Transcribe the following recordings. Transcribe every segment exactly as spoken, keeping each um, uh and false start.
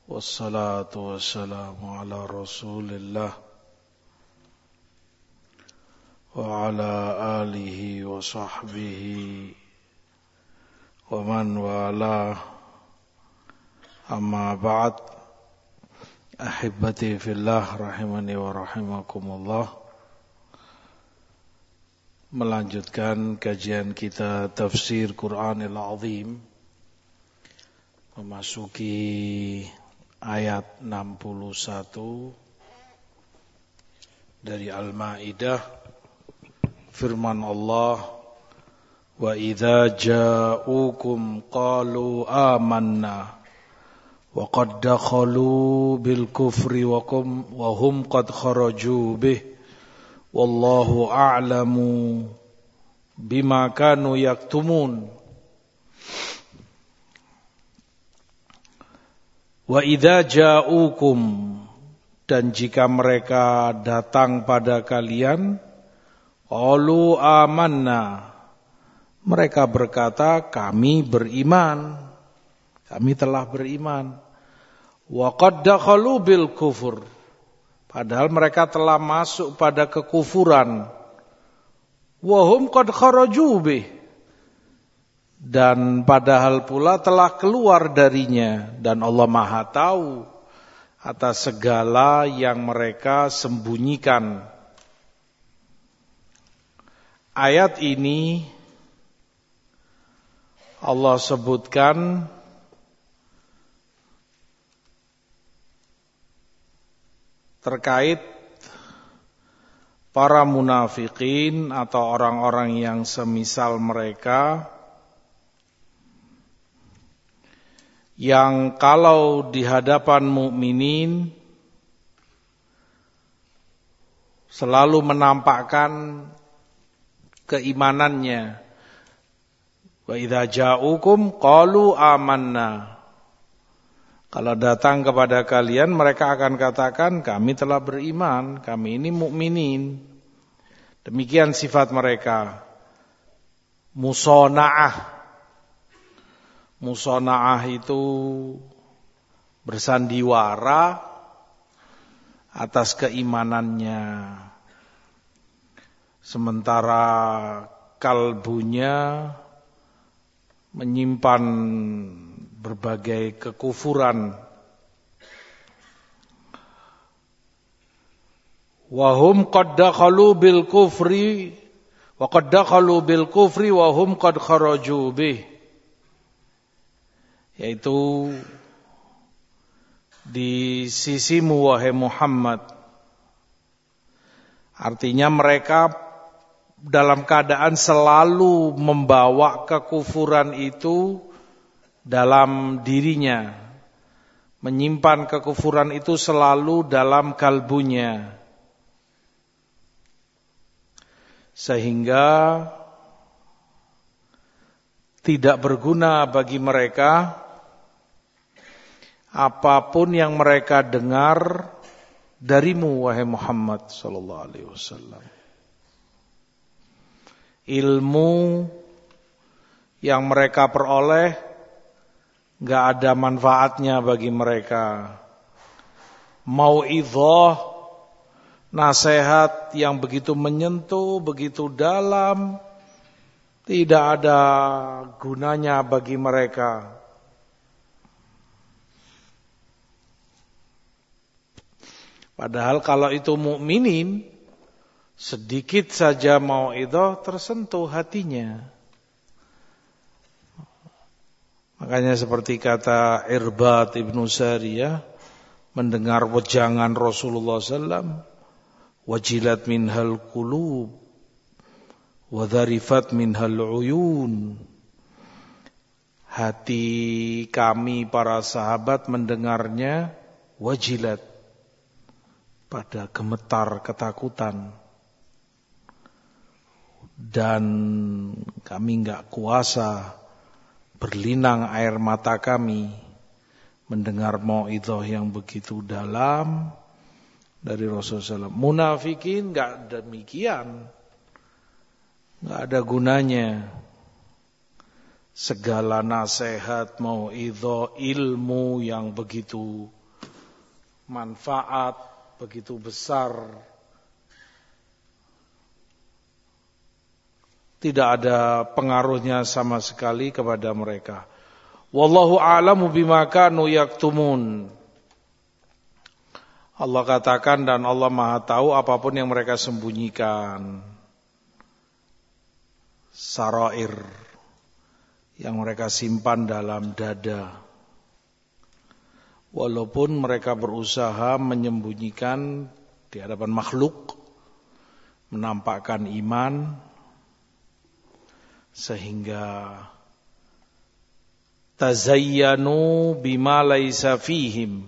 Wassalatu wassalamu ala rasulillah wa ala alihi wa sahbihi wa man wala. Amma ba'd. Ahibbati fillah rahimani wa rahimakumullah. Melanjutkan kajian kita tafsir Quranil Azim, memasuki ayat enam puluh satu dari Al-Maidah. Firman Allah, wa idza ja'ukum qalu amanna wa qad dakhalu bil kufri wa kum wa hum qad kharaju bih wallahu a'lamu bima kanu yaktumun. Wa idza ja'ukum, dan jika mereka datang pada kalian, qalu amanna, mereka berkata kami beriman, kami telah beriman. Wa qad dakhalu bil kufur, padahal mereka telah masuk pada kekufuran. Wa hum qad kharaju bih, dan padahal pula telah keluar darinya, dan Allah Maha tahu atas segala yang mereka sembunyikan. Ayat ini Allah sebutkan terkait para munafikin atau orang-orang yang semisal mereka, yang kalau di hadapan mukminin selalu menampakkan keimanannya. Wa idza ja'ukum qalu amanna, kalau datang kepada kalian mereka akan katakan kami telah beriman, kami ini mukminin. Demikian sifat mereka. Musona'ah. Musona'ah itu bersandiwara atas keimanannya, sementara kalbunya menyimpan berbagai kekufuran. Wa hum qad dakhalu bil kufri wa qad dakhalu bil kufri wa hum qad kharaju bih, yaitu di sisimu wahai Muhammad, artinya mereka dalam keadaan selalu membawa kekufuran itu dalam dirinya, menyimpan kekufuran itu selalu dalam kalbunya, sehingga tidak berguna bagi mereka apapun yang mereka dengar darimu wahai Muhammad sallallahu alaihi wasallam. Ilmu yang mereka peroleh enggak ada manfaatnya bagi mereka. Mau'izah, nasihat yang begitu menyentuh, begitu dalam, tidak ada gunanya bagi mereka. Padahal kalau itu mukminin, sedikit saja mau'izah tersentuh hatinya. Makanya seperti kata Irbad ibnu Sariyah, mendengar wejangan Rasulullah sallallahu alaihi wasallam, wajilat minhal qulub wa dharifat minhal uyun. Hati kami para sahabat mendengarnya wajilat, pada gemetar ketakutan, dan kami enggak kuasa berlinang air mata kami mendengar mau'izah yang begitu dalam dari Rasulullah sallallahu alaihi wasallam. Munafikin enggak demikian, enggak ada gunanya segala nasihat, mau'izah, ilmu yang begitu manfaat begitu besar, tidak ada pengaruhnya sama sekali kepada mereka. Wallahu a'lamu bima kanu yaktumun. Allah katakan dan Allah Maha tahu apapun yang mereka sembunyikan. Sarair yang mereka simpan dalam dada. Walaupun mereka berusaha menyembunyikan di hadapan makhluk, menampakkan iman, sehingga tazayyanu bima laisa fihim.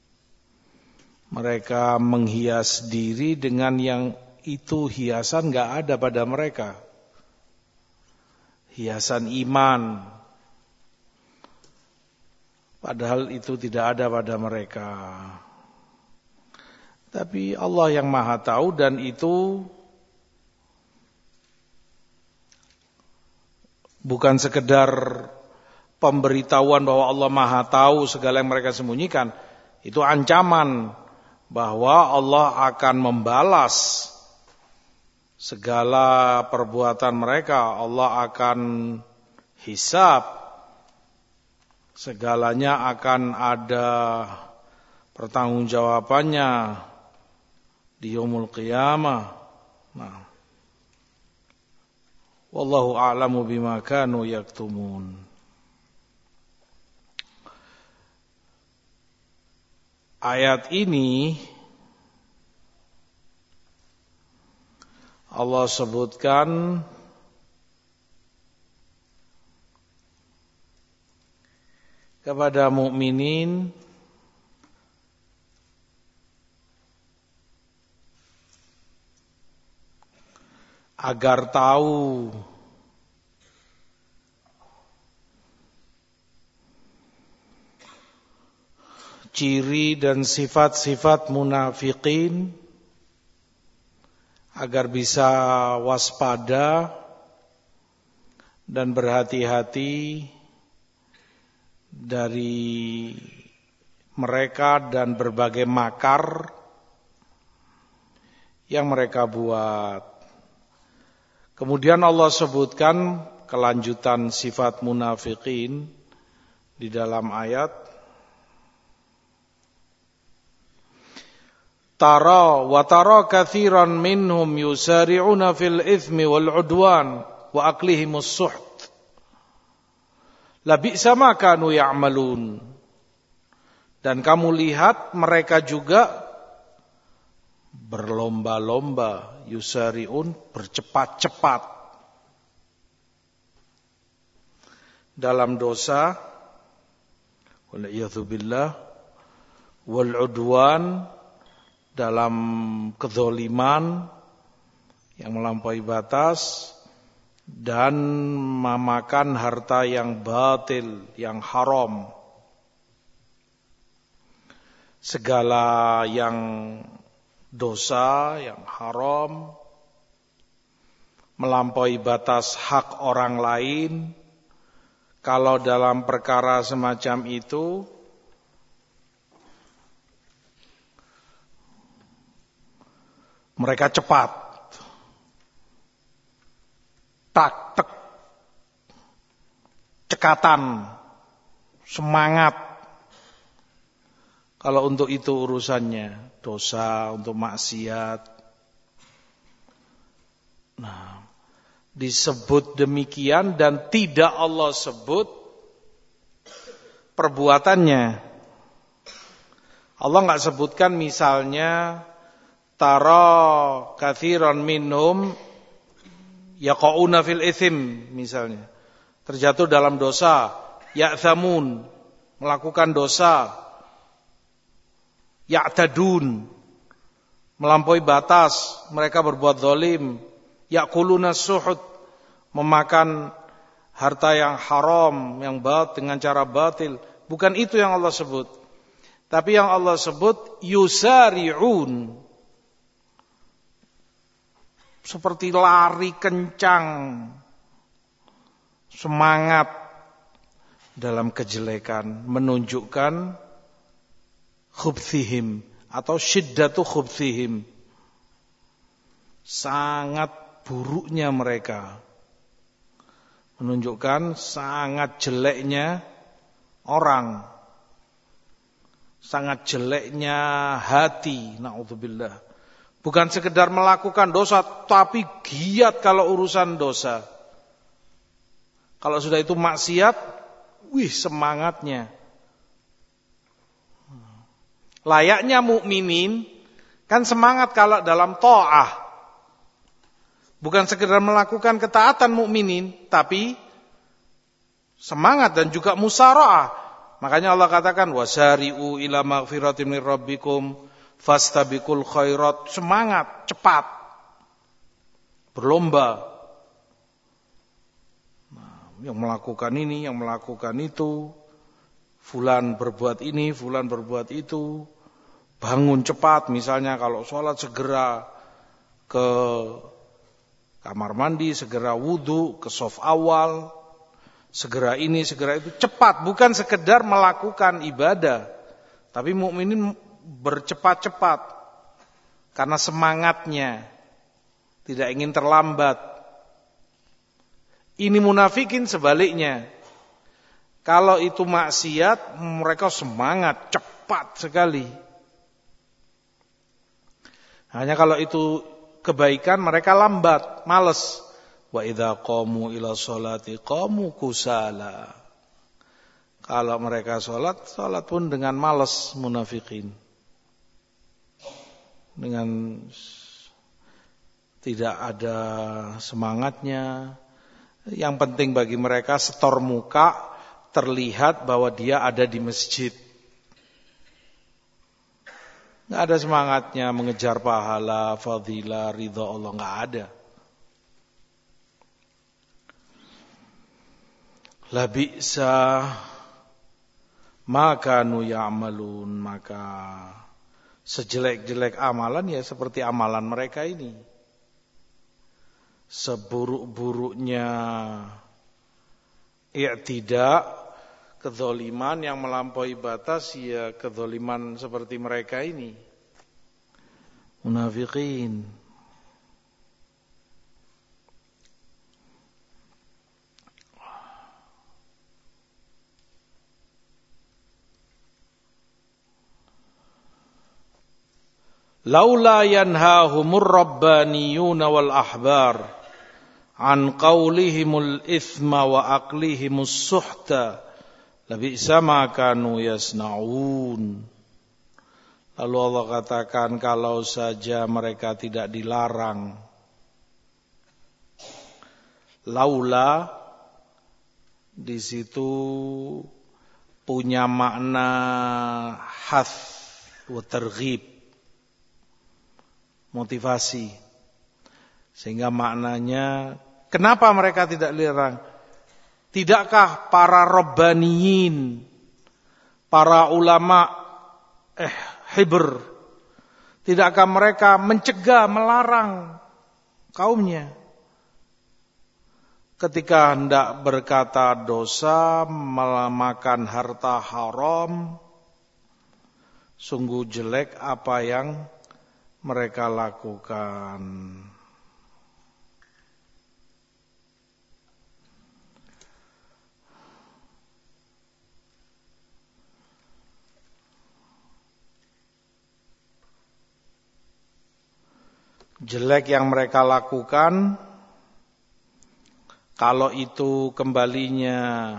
Mereka menghias diri dengan yang itu hiasan enggak ada pada mereka. Hiasan iman. Padahal itu tidak ada pada mereka. Tapi Allah yang Maha tahu, dan itu bukan sekedar pemberitahuan bahwa Allah Maha tahu segala yang mereka sembunyikan. Itu ancaman bahwa Allah akan membalas segala perbuatan mereka. Allah akan hisab. Segalanya akan ada pertanggungjawabannya di yaumul qiyamah. Nah, wallahu a'lamu bima kanu yaktumun. Ayat ini Allah sebutkan kepada mukminin agar tahu ciri dan sifat-sifat munafikin, agar bisa waspada dan berhati-hati dari mereka dan berbagai makar yang mereka buat. Kemudian Allah sebutkan kelanjutan sifat munafikin di dalam ayat. Tara wa tara katsiran minhum yusari'una fil itsmi wal 'udwan wa aklihimus suht. La bi'sa ma kanu ya'malun. Dan kamu lihat mereka juga berlomba-lomba, yusari'un, bercepat-cepat dalam dosa, wal iyadzu billah, wal 'udwan, dalam kezoliman yang melampaui batas, dan memakan harta yang batil, yang haram. Segala yang dosa, yang haram, melampaui batas hak orang lain. Kalau dalam perkara semacam itu, mereka cepat, tak, tek, cekatan, semangat. Kalau untuk itu urusannya, dosa, untuk maksiat. Nah, disebut demikian dan tidak Allah sebut perbuatannya. Allah enggak sebutkan misalnya tara katsiran minhum yaqauna fil itsm, misalnya terjatuh dalam dosa, ya'thamun, melakukan dosa, ya'tadun, melampaui batas, mereka berbuat zalim, ya'kuluna suhud, memakan harta yang haram, yang batil, dengan cara batil. Bukan itu yang Allah sebut. Tapi yang Allah sebut yusari'un, seperti lari kencang, semangat dalam kejelekan, menunjukkan khubthihim, atau syiddatu khubthihim, sangat buruknya mereka, menunjukkan sangat jeleknya orang, sangat jeleknya hati. Na'udzubillah. Bukan sekedar melakukan dosa, tapi giat kalau urusan dosa. Kalau sudah itu maksiat, wih semangatnya. Layaknya mukminin kan semangat kalau dalam ta'ah. Bukan sekedar melakukan ketaatan mukminin, tapi semangat dan juga musara'ah. Makanya Allah katakan wasari'u ila maghfiratin min rabbikum fastabiqul khairat, semangat, cepat. Berlomba. Nah, yang melakukan ini, yang melakukan itu, fulan berbuat ini, fulan berbuat itu. Bangun cepat, misalnya kalau sholat segera ke kamar mandi, segera wudu, ke shaf awal, segera ini, segera itu, cepat, bukan sekedar melakukan ibadah, tapi mukminin bercepat-cepat karena semangatnya, tidak ingin terlambat. Ini munafikin sebaliknya, kalau itu maksiat mereka semangat, cepat sekali. Hanya kalau itu kebaikan mereka lambat, malas. Wa idza qamu ila sholati qamu kusala. Kalau mereka sholat, sholat pun dengan malas munafikin. Dengan tidak ada semangatnya. Yang penting bagi mereka setor muka, terlihat bahwa dia ada di masjid. Nggak ada semangatnya mengejar pahala, fadilah, ridha Allah, nggak ada. La bi'sa ma kanu ya'malun, maka sejelek-jelek amalan ya seperti amalan mereka ini. Seburuk-buruknya i'tidak, kezaliman yang melampaui batas, ya kezaliman seperti mereka ini, munafikin. Laula yanhahumur rabbaniyuna wal ahbar an qaulihimul ithma wa aqlihimus suhta labi'sa ma kanu yasna'un. Lalu Allah katakan, kalau saja mereka tidak dilarang. Laula di situ punya makna hath wa targhib, motivasi. Sehingga maknanya, kenapa mereka tidak dilarang? Tidakkah para rabbaniyin, para ulama eh hibr, tidakkah mereka mencegah, melarang kaumnya ketika hendak berkata dosa, memakan harta haram, sungguh jelek apa yang mereka lakukan. Jelek yang mereka lakukan, kalau itu kembalinya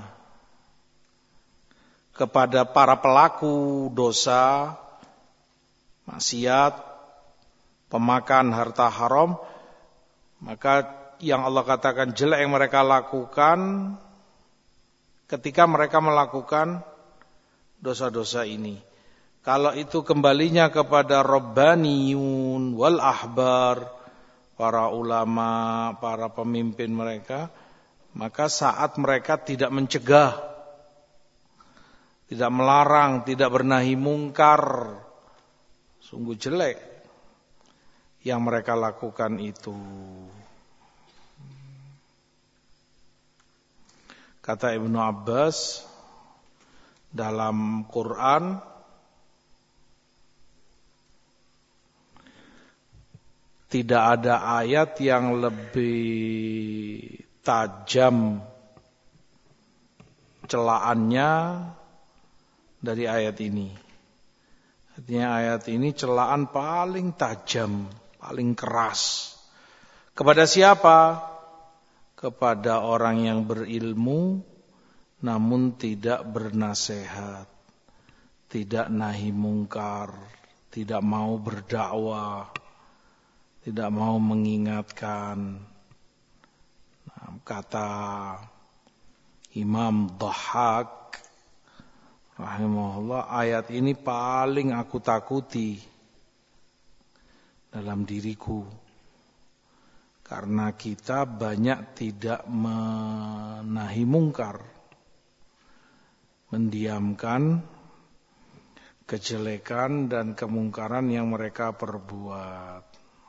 kepada para pelaku dosa, maksiat, pemakan harta haram, maka yang Allah katakan jelek yang mereka lakukan ketika mereka melakukan dosa-dosa ini. Kalau itu kembalinya kepada rabbaniyun wal ahbar, para ulama, para pemimpin mereka, maka saat mereka tidak mencegah, tidak melarang, tidak bernahi mungkar, sungguh jelek yang mereka lakukan itu. Kata Ibnu Abbas dalam Quran, tidak ada ayat yang lebih tajam celaannya dari ayat ini. Artinya ayat ini celaan paling tajam, paling keras. Kepada siapa? Kepada orang yang berilmu namun tidak bernasihat, tidak nahi mungkar, tidak mau berdakwah, tidak mau mengingatkan. Nah, kata Imam Dhahhak rahimahullah, ayat ini paling aku takuti dalam diriku, karena kita banyak tidak menahi mungkar, mendiamkan kejelekan dan kemungkaran yang mereka perbuat.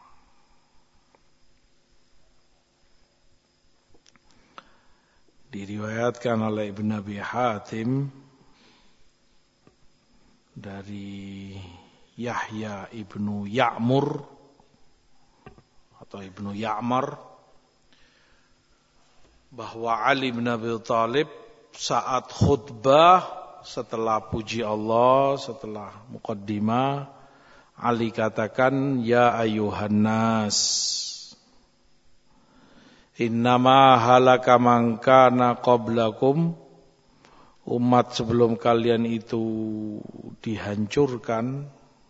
Diriwayatkan oleh Ibn Abi Hatim dari Yahya ibnu Ya'mur atau ibnu Ya'mar bahwa Ali bin Abi Thalib saat khutbah setelah puji Allah, setelah muqaddimah, Ali katakan, ya ayuhan nas, innama halaka man kana qablakum, umat sebelum kalian itu dihancurkan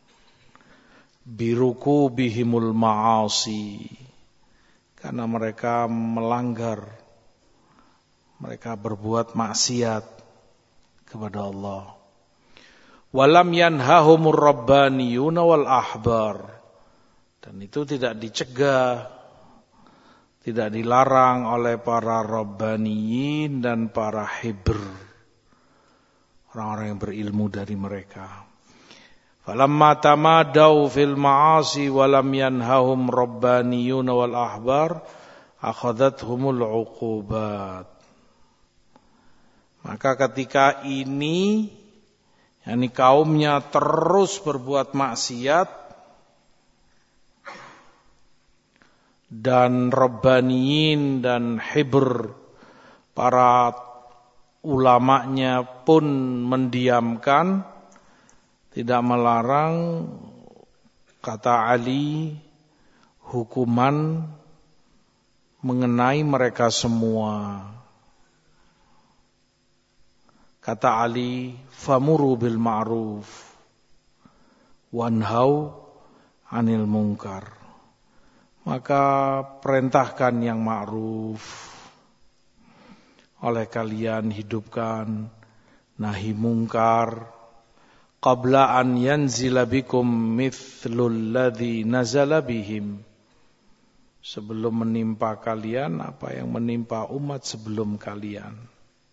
biruku bihimul ma'asi, karena mereka melanggar, mereka berbuat maksiat kepada Allah. Walam yanhahumur rabbaniyuna wal ahbar, dan itu tidak dicegah, tidak dilarang oleh para rabbaniyin dan para hibr, orang-orang yang berilmu dari mereka. Falamma tamadau fil ma'asi walam yanhahum rabbaniyuna wal ahbar akhadathumul uqubat. Maka ketika ini, yakni kaumnya terus berbuat maksiat dan rabbaniyin dan hibr, para ulamanya pun mendiamkan, tidak melarang, kata Ali, hukuman mengenai mereka semua. Kata Ali, famuru bil ma'ruf wanhau anil munkar. Maka perintahkan yang ma'ruf, oleh kalian hidupkan nahi mungkar, qabla an yanzila bikum mithlul ladzi nazala bihim, sebelum menimpa kalian apa yang menimpa umat sebelum kalian.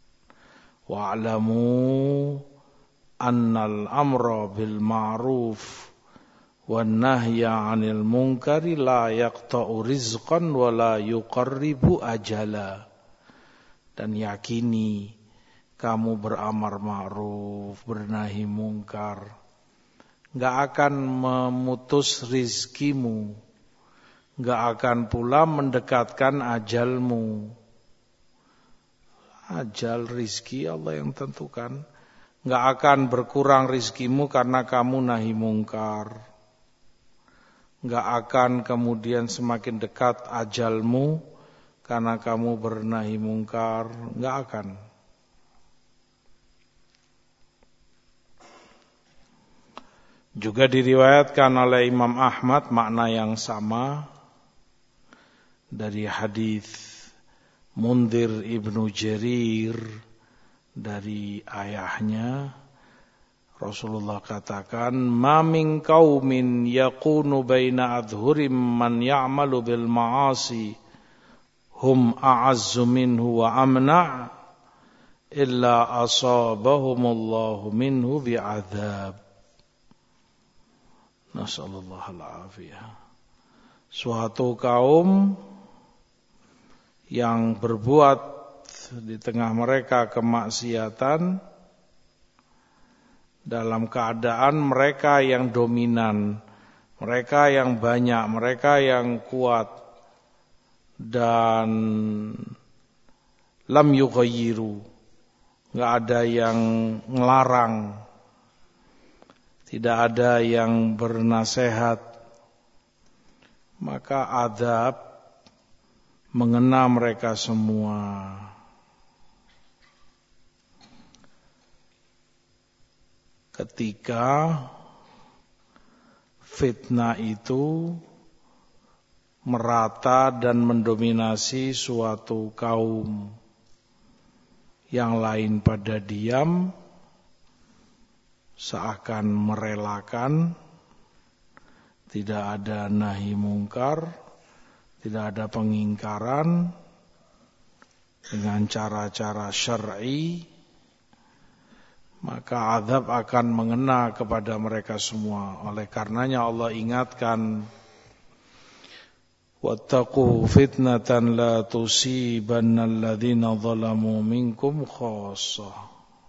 Wa'lamu annal amra bil ma'ruf wan nahya 'anil munkari la yaqta'u rizqan wa la yuqarribu ajala. Dan yakini kamu beramar ma'ruf, bernahi mungkar, enggak akan memutus rizkimu, enggak akan pula mendekatkan ajalmu. Ajal, rizki Allah yang tentukan. Enggak akan berkurang rizkimu karena kamu nahi mungkar. Enggak akan kemudian semakin dekat ajalmu karena kamu bernahi mungkar. Enggak akan. Juga diriwayatkan oleh Imam Ahmad makna yang sama dari hadis Mundhir ibnu Jarir dari ayahnya. Rasulullah katakan, ma min qaumin yakunu baina adhurim man ya'malu bil ma'asi hum a'azzu minhu wa amna' illa asabahumullahu minhu bi'adzab. Nasallallahu al-afiyah. Suatu kaum yang berbuat di tengah mereka kemaksiatan dalam keadaan mereka yang dominan mereka yang banyak, mereka yang kuat, dan lam yughayyiru, enggak ada yang ngelarang, tidak ada yang bernasehat, maka azab mengena mereka semua. Ketika fitnah itu merata dan mendominasi suatu kaum, yang lain pada diam, seakan merelakan, tidak ada nahi mungkar, tidak ada pengingkaran dengan cara-cara syar'i, maka azab akan mengena kepada mereka semua. Oleh karenanya Allah ingatkan, wattaqu fitnatan la tusibanna alladhina zalamu minkum khassah.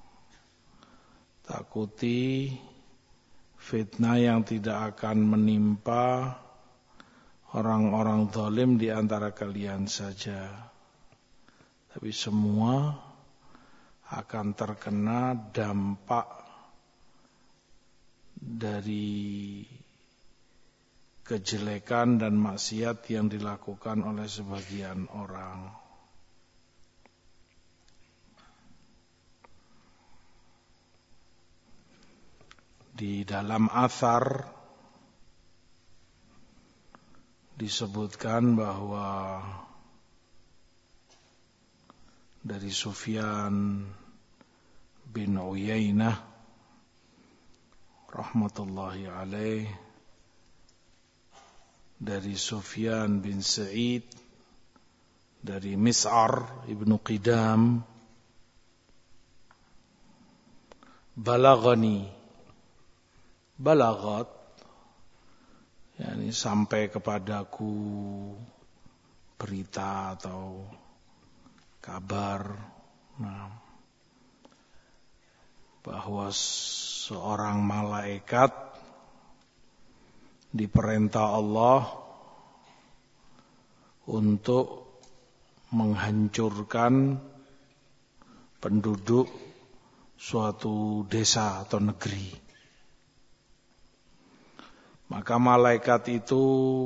Takuti fitnah yang tidak akan menimpa orang-orang zalim di antara kalian saja, tapi semua akan terkena dampak dari kejelekan dan maksiat yang dilakukan oleh sebagian orang. Di dalam athar disebutkan bahwa dari Sufyan bin Uyainah rahmatullahi alaih, dari Sufyan bin Sa'id, dari Mis'ar ibnu Qidam, balagani, balagat, yakni sampai kepadaku berita atau kabar, nah, bahwa seorang malaikat diperintah Allah untuk menghancurkan penduduk suatu desa atau negeri. Maka malaikat itu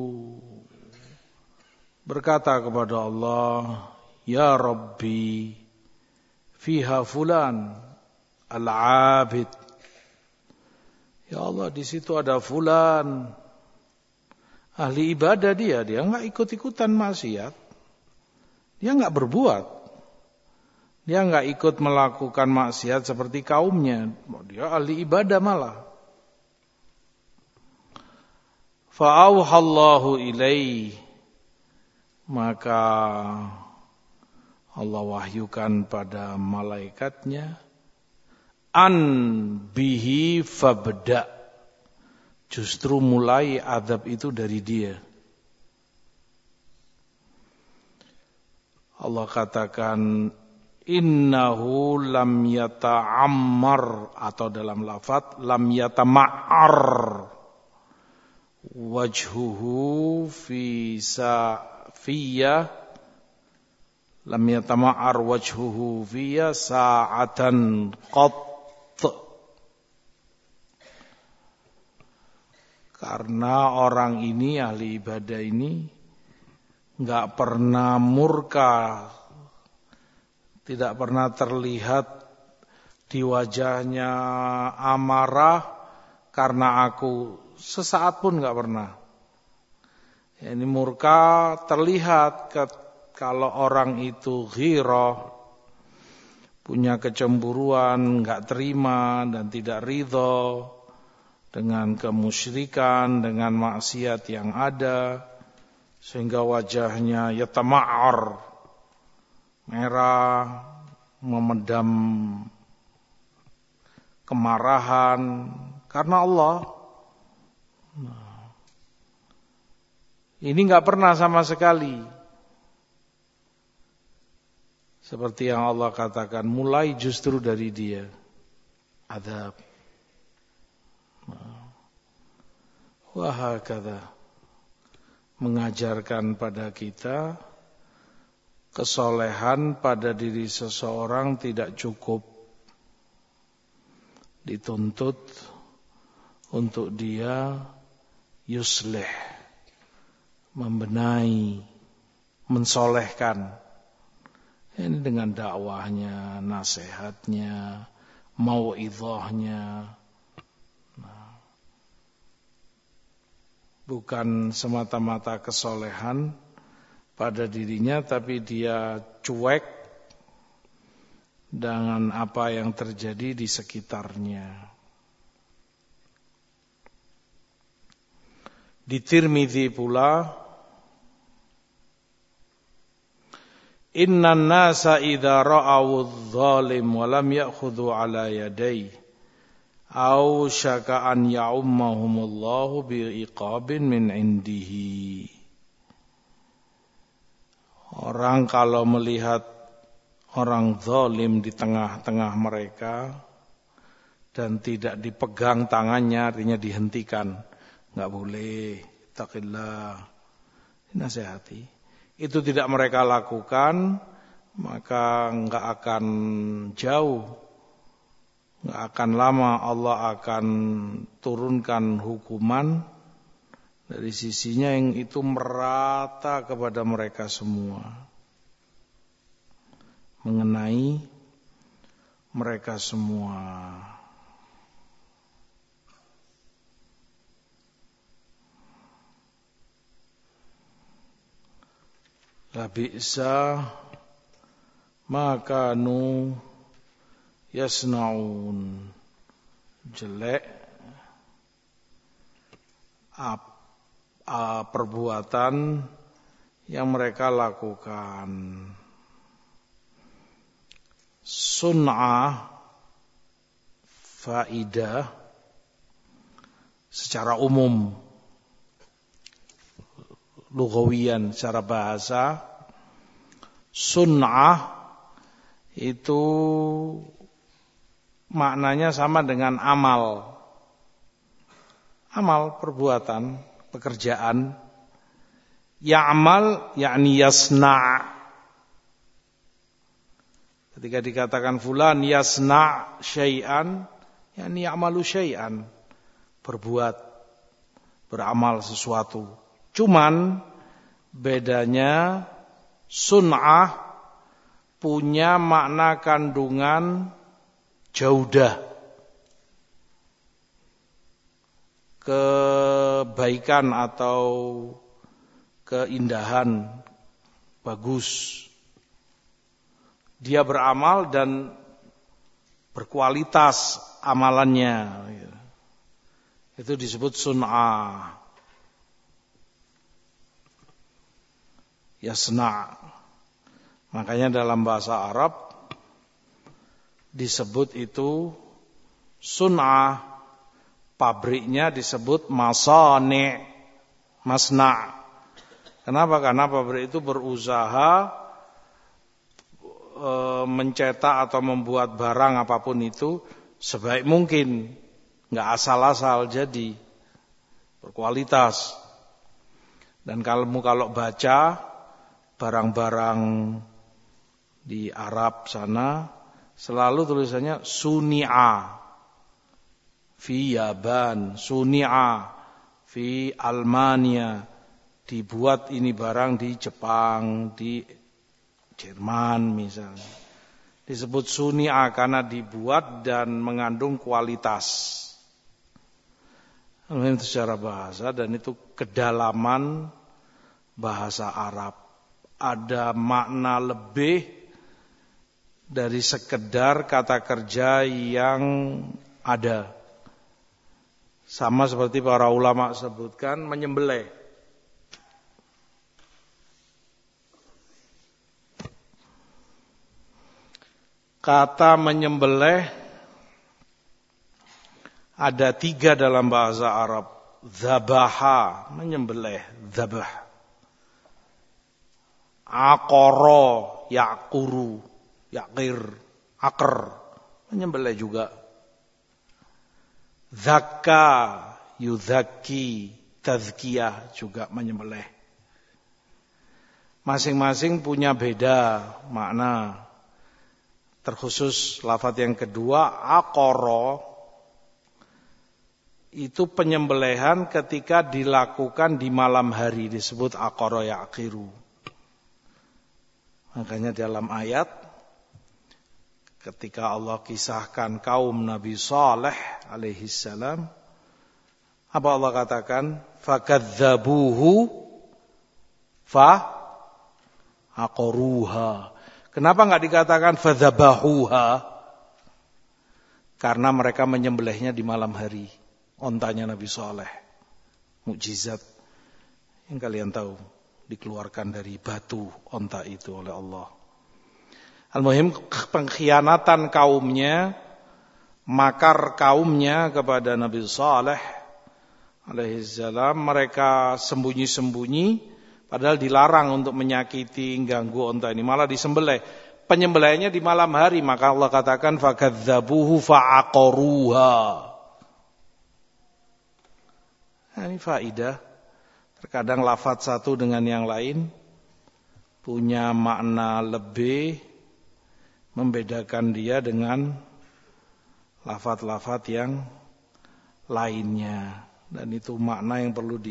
berkata kepada Allah, Ya Rabbi, fiha fulan al-abid. Ya Allah, di situ ada fulan, ahli ibadah dia, dia enggak ikut-ikutan maksiat. Dia enggak berbuat. Dia enggak ikut melakukan maksiat seperti kaumnya. Dia ahli ibadah malah. Fa'auhallahu ilaihi, maka Allah wahyukan pada malaikatnya, an bihi fabda, justru mulai azab itu dari dia. Allah katakan, innahu lam yata'ammar, atau dalam lafaz lam yatama'ar wajhuhu fi sa'fiyya, lam yatama'ar wajhuhu fiyya sa'atan qat. Karena orang ini, ahli ibadah ini, enggak pernah murka, tidak pernah terlihat di wajahnya amarah karena aku, sesaat pun enggak pernah. Ini murka terlihat ke kalau orang itu ghirah, punya kecemburuan, enggak terima dan tidak ridho dengan kemusyrikan, dengan maksiat yang ada, sehingga wajahnya yatama'ar, merah, memedam kemarahan karena Allah. Nah, ini enggak pernah sama sekali. Seperti yang Allah katakan, mulai justru dari dia azab. Wahakadha, mengajarkan pada kita kesolehan pada diri seseorang tidak cukup, dituntut untuk dia yuslih, membenahi, mensolehkan. Ini dengan dakwahnya, nasihatnya, mau'idhahnya. Nah, bukan semata-mata kesolehan pada dirinya, tapi dia cuek dengan apa yang terjadi di sekitarnya. Di Tirmidzi pula, innan nasa idza ra'awu adh-dhalim wa lam ya'khudhu 'ala yadayhi aw syaka an ya'ummahumullahu bi'iqabin min 'indihi. Orang kalau melihat orang zalim di tengah-tengah mereka dan tidak dipegang tangannya, artinya dihentikan, enggak boleh, taqillah, nasihati. Itu tidak mereka lakukan, maka enggak akan jauh, enggak akan lama Allah akan turunkan hukuman dari sisinya yang itu merata kepada mereka semua, mengenai mereka semua. Labi'sa ma kanu yasnaun, jelek ap, a, perbuatan yang mereka lakukan. Sun'ah, faidah secara umum, lugawian secara bahasa, sunnah itu maknanya sama dengan amal. Amal, perbuatan, pekerjaan. Ya'mal yakni yasna'. Ketika dikatakan fulan yasna' syai'an, yakni ya'malu syai'an, berbuat, beramal sesuatu. Cuman bedanya sun'ah punya makna kandungan jaudah, kebaikan atau keindahan, bagus. Dia beramal dan berkualitas amalannya. Itu disebut sun'ah. Yasna'. Makanya dalam bahasa Arab disebut itu sun'ah, pabriknya disebut masani', masna'. Kenapa? Karena pabrik itu berusaha e, mencetak atau membuat barang apapun itu sebaik mungkin, enggak asal-asal, jadi berkualitas. Dan kalau kalau baca barang-barang di Arab sana selalu tulisannya suni'a fi Yaban, suni'a fi Almania, dibuat ini barang di Jepang, di Jerman misalnya. Disebut suni'a karena dibuat dan mengandung kualitas. Itu secara bahasa, dan itu kedalaman bahasa Arab. Ada makna lebih dari sekedar kata kerja yang ada. Sama seperti para ulama sebutkan menyembelih. Kata menyembelih ada tiga dalam bahasa Arab. Zabaha, menyembelih, zabah. Aqara, yaquru, yaqir, akar, menyembelih juga. Zakka, yuzakki, tazkiyah juga menyembelih. Masing-masing punya beda makna. Terkhusus lafaz yang kedua, aqara, itu penyembelihan ketika dilakukan di malam hari, disebut aqara ya'qiru. Makanya dalam ayat ketika Allah kisahkan kaum Nabi Saleh alaihi salam, apa Allah katakan? Fakadzabuhu fa aqaruha. Kenapa enggak dikatakan fadzabahuha? Karena mereka menyembelihnya di malam hari. Ontanya Nabi Saleh, mukjizat yang kalian tahu, dikeluarkan dari batu onta itu oleh Allah. Al-muhim, pengkhianatan kaumnya, makar kaumnya kepada Nabi Saleh alaihi salam, mereka sembunyi-sembunyi, padahal dilarang untuk menyakiti, ganggu onta ini, malah disembelih. Penyembelihnya di malam hari, maka Allah katakan fakadzabuhu fa'aqaruha. Nah, ini faidah. Terkadang lafaz satu dengan yang lain punya makna lebih, membedakan dia dengan lafaz-lafaz yang lainnya. Dan itu makna yang perlu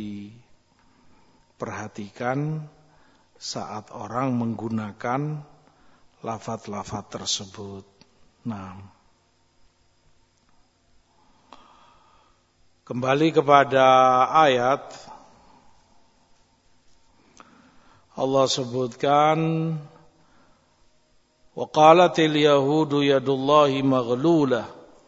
diperhatikan saat orang menggunakan lafaz-lafaz tersebut. Nah, kembali kepada ayat, Allah sebutkan wa qalatil yahudu yadullahi maghlulah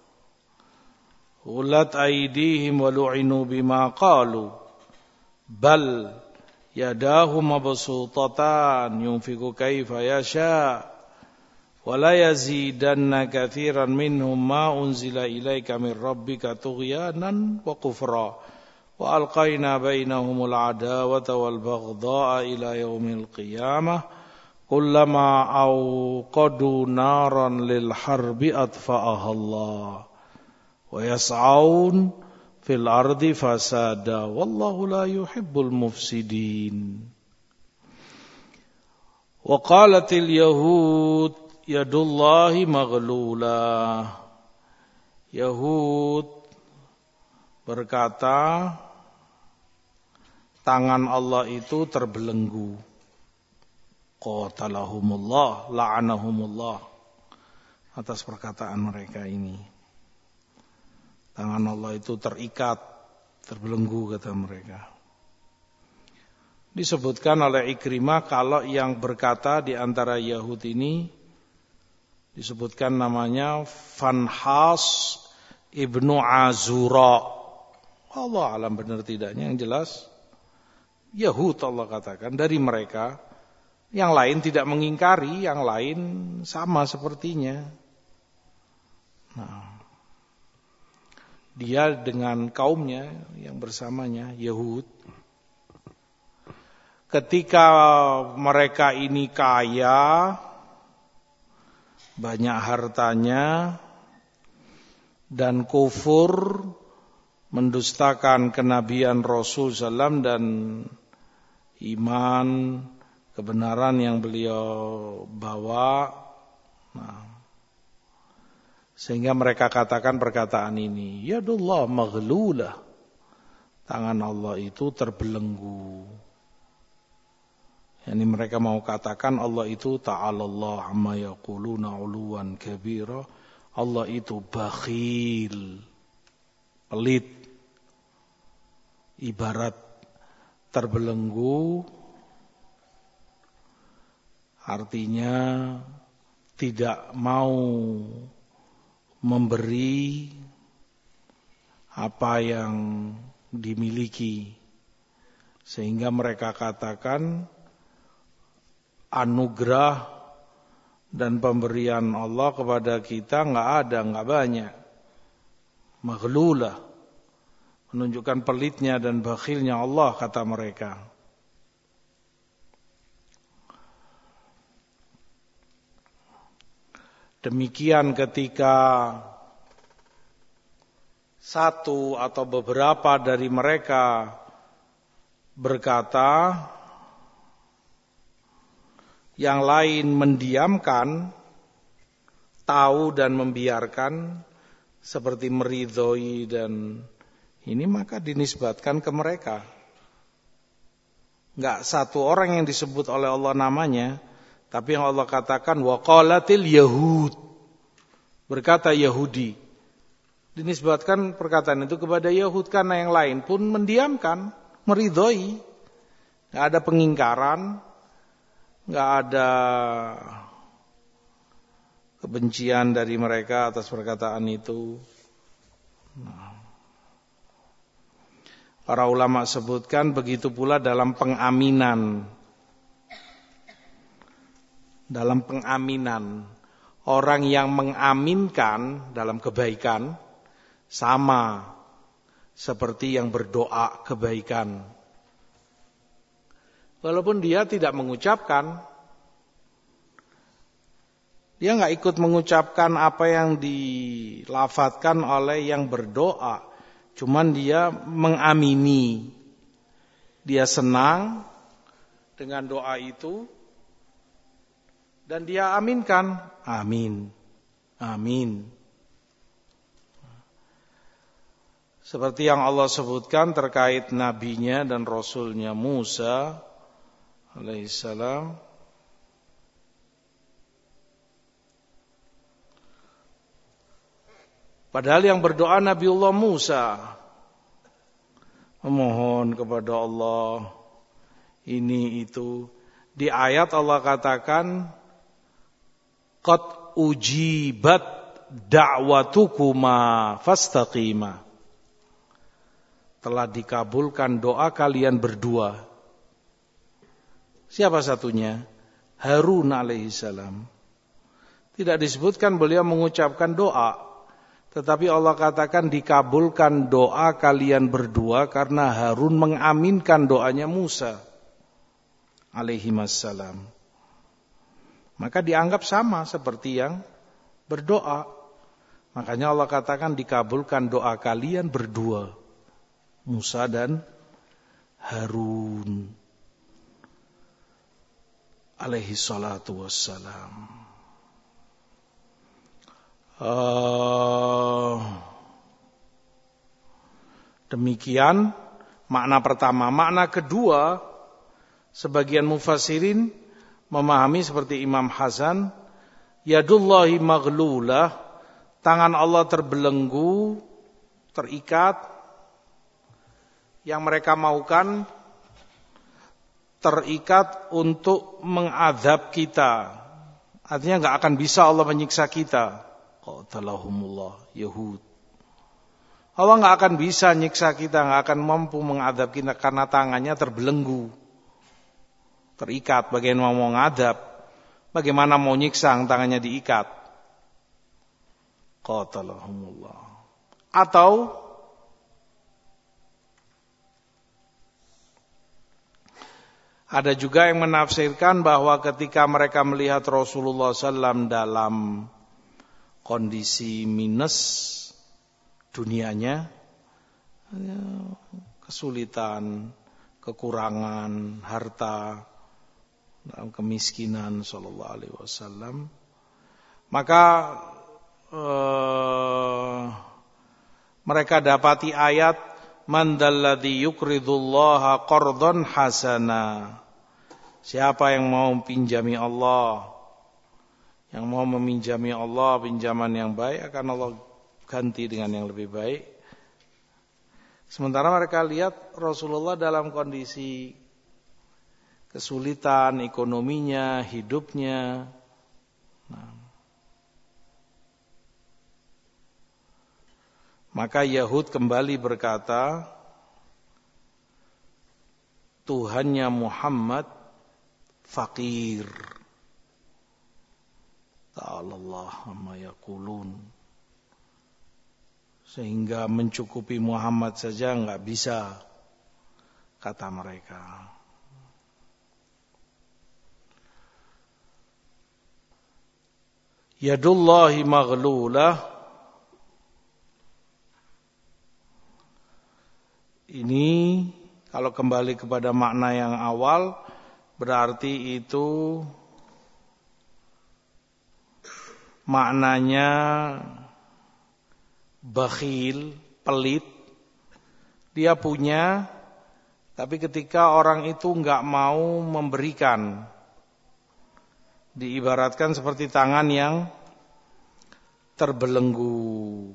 ulat aydihim wa lu'inu bima qalu bal yadahu mabsutatan yunfiqu kaifa yasha wa la yazidanna katsiran minhum ma unzila ilaika min rabbika tughyanan wa kufra wa alqaina bainahumul adawata wal baghdha'a ila yaumil qiyamah kullama awqadu naran lil harbi atfa'aha Allah wa yas'aun fil ardi fasada wallahu la yuhibbul mufsidin. Wa qalatil yahud yadullahi maghlulah. Yahud berkata, tangan Allah itu terbelenggu. Qatalahumullah, la'anahumullah, atas perkataan mereka ini. Tangan Allah itu terikat, terbelenggu, kata mereka. Disebutkan oleh Ikrimah kalau yang berkata di antara Yahudi ini disebutkan namanya Fanhas ibnu Azura. Allah alam benar tidaknya, yang jelas Yahud Allah katakan dari mereka. Yang lain tidak mengingkari, yang lain sama sepertinya. Nah, dia dengan kaumnya yang bersamanya Yahud, ketika mereka ini kaya, banyak hartanya, dan kufur, mendustakan kenabian Rasul sallallahu alaihi wasallam dan iman kebenaran yang beliau bawa. Nah, sehingga mereka katakan perkataan ini, yadullah maghlulah, tangan Allah itu terbelenggu. Yani mereka mau katakan Allah itu ta'alallah amma yaquluna 'uluwan kabira, Allah itu bakhil, pelit, ibarat terbelenggu, artinya tidak mau memberi apa yang dimiliki, sehingga mereka katakan anugerah dan pemberian Allah kepada kita enggak ada, enggak banyak. Maghlulah, menunjukkan pelitnya dan bakhilnya Allah, kata mereka. Demikian ketika satu atau beberapa dari mereka berkata, yang lain mendiamkan, tahu dan membiarkan, seperti meridhoi dan ini, maka dinisbatkan ke mereka. Enggak satu orang yang disebut oleh Allah namanya, tapi yang Allah katakan waqalatil yahud, berkata Yahudi. Dinisbatkan perkataan itu kepada Yahud karena yang lain pun mendiamkan, meridhoi. Enggak ada pengingkaran, enggak ada kebencian dari mereka atas perkataan itu. Nah, para ulama sebutkan begitu pula dalam pengaminan. Dalam pengaminan, orang yang mengaminkan dalam kebaikan sama seperti yang berdoa kebaikan. Walaupun dia tidak mengucapkan, dia enggak ikut mengucapkan apa yang dilafatkan oleh yang berdoa. Cuman dia mengamini. Dia senang dengan doa itu. Dan dia aminkan. Amin. Amin. Seperti yang Allah sebutkan terkait nabinya dan rasulnya Musa alaihissalam. Padahal yang berdoa Nabiullah Musa, memohon kepada Allah ini itu. Di ayat Allah katakan, qad ujibat da'watukuma fastaqima. Telah dikabulkan doa kalian berdua. Siapa satunya? Harun alaihissalam. Tidak disebutkan beliau mengucapkan doa, tetapi Allah katakan dikabulkan doa kalian berdua karena Harun mengaminkan doanya Musa alaihissalam. Maka dianggap sama seperti yang berdoa. Makanya Allah katakan dikabulkan doa kalian berdua, Musa dan Harun alaihi salatu wassalam. Uh, demikian makna pertama. Makna kedua, sebagian mufassirin memahami seperti Imam Hasan, yadullahi maghlulah, tangan Allah terbelenggu, terikat. Yang mereka maukan terikat untuk mengadab kita. Artinya enggak akan bisa Allah menyiksa kita. Qatalahumullah, Yahud. Allah enggak akan bisa nyiksa kita, enggak akan mampu mengadab kita karena tangannya terbelenggu, terikat. Bagaimana mau mengadab? Bagaimana mau nyiksa tangannya diikat? Qatalahumullah. Atau ada juga yang menafsirkan bahwa ketika mereka melihat Rasulullah sallallahu alaihi wasallam dalam kondisi minus dunianya, kesulitan, kekurangan harta, dalam kemiskinan sallallahu alaihi wasallam, maka eh, mereka dapati ayat man dalladzi yuqridullaha qardan hasana. Siapa yang mau pinjami Allah, yang mau meminjami Allah pinjaman yang baik, akan Allah ganti dengan yang lebih baik. Sementara mereka lihat Rasulullah dalam kondisi kesulitan ekonominya, hidupnya. Nah, maka Yahud kembali berkata, Tuhannya Muhammad fakir. Ta'alallah amma yaqulun. Sehingga mencukupi Muhammad saja enggak bisa, kata mereka. Yadullahi maghlulah. Ini Kalau kembali kepada makna yang awal, berarti itu maknanya bakhil, pelit. Dia punya, tapi ketika orang itu enggak mau memberikan, diibaratkan seperti tangan yang terbelenggu.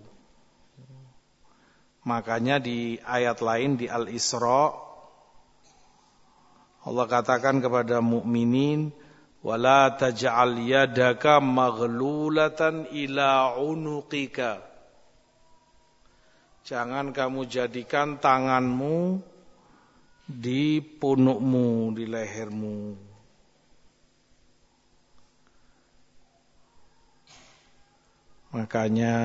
Makanya di ayat lain di Al-Isra Allah katakan kepada mukminin, wala taj'al yadaka maghlulatan ila unuqika. Jangan kamu jadikan tanganmu di punukmu, di lehermu. Makanya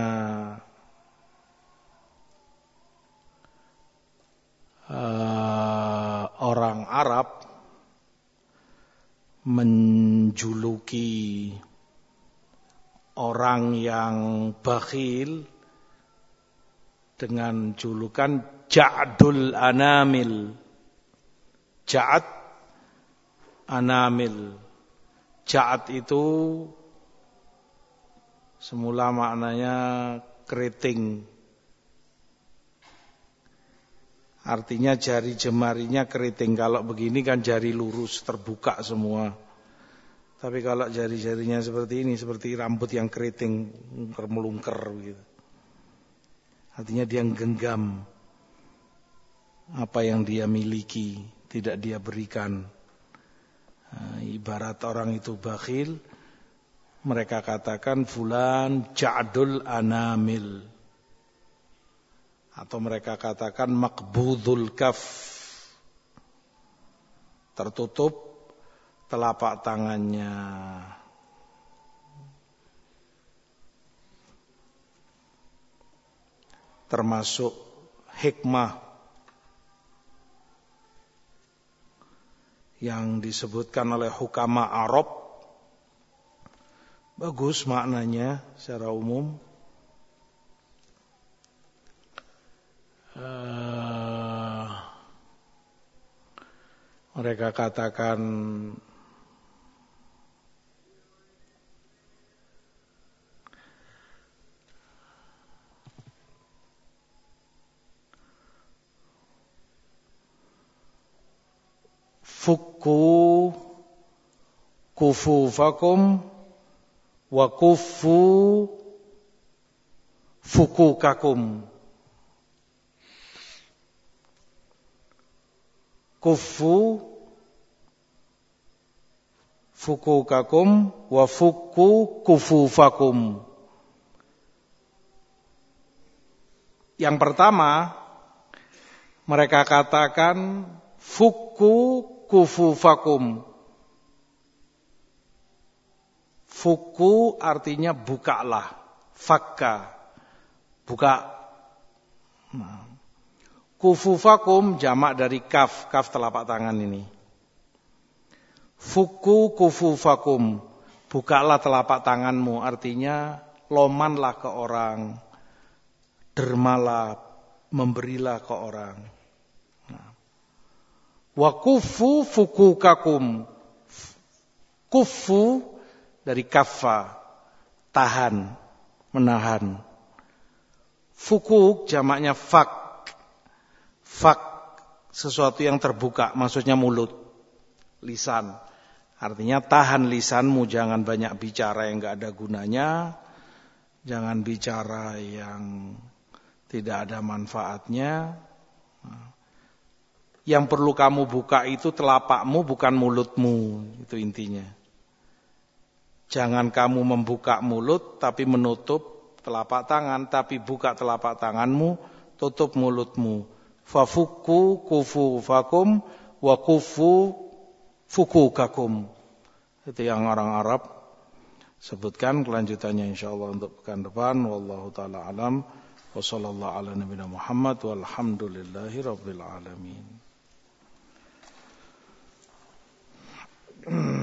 uh, orang Arab menjuluki orang yang bakhil dengan julukan Ja'dul Anamil. Ja'ad Anamil. Ja'ad itu semula maknanya keriting. Artinya jari jemarinya keriting. Kalau begini kan jari lurus, terbuka semua. Tapi kalau jari-jarinya seperti ini, seperti rambut yang keriting, melungker gitu. Artinya dia genggam apa yang dia miliki, tidak dia berikan. Nah, ibarat orang itu bakhil, mereka katakan fulan ja'dul anamil. Atau mereka katakan makbudul kaf, tertutup telapak tangannya. Termasuk hikmah yang disebutkan oleh hukama Arab, bagus maknanya secara umum. Uh, mereka katakan fukku kufufakum wa kuffu fukukakum. Kuffu fukukakum wa fukku kufufakum. Yang pertama, mereka katakan fukku kufufakum. Fukku artinya bukalah, fakka, buka. Nah. Kufufakum jamak dari kaf, kaf telapak tangan ini. Fuku kufufakum, bukalah telapak tanganmu, artinya lomanlah ke orang, dermalah, memberilah ke orang. Nah. Wa kufu fukukakum, kufu dari kaffa, tahan, menahan. Fukuk jamaknya fak. Fak, sesuatu yang terbuka, maksudnya mulut, lisan. Artinya tahan lisanmu, jangan banyak bicara yang enggak ada gunanya, jangan bicara yang tidak ada manfaatnya. Yang perlu kamu buka itu telapakmu, bukan mulutmu, itu intinya. Jangan kamu membuka mulut, tapi menutup telapak tangan, tapi buka telapak tanganmu, tutup mulutmu. Fafukku kufufakum wa kufu fukukakum. Itu yang orang Arab sebutkan. Kelanjutannya insyaallah untuk pekan depan. Wallahu taala alam. Wa sallallahu ala nabiyina Muhammad walhamdulillahi rabbil alamin.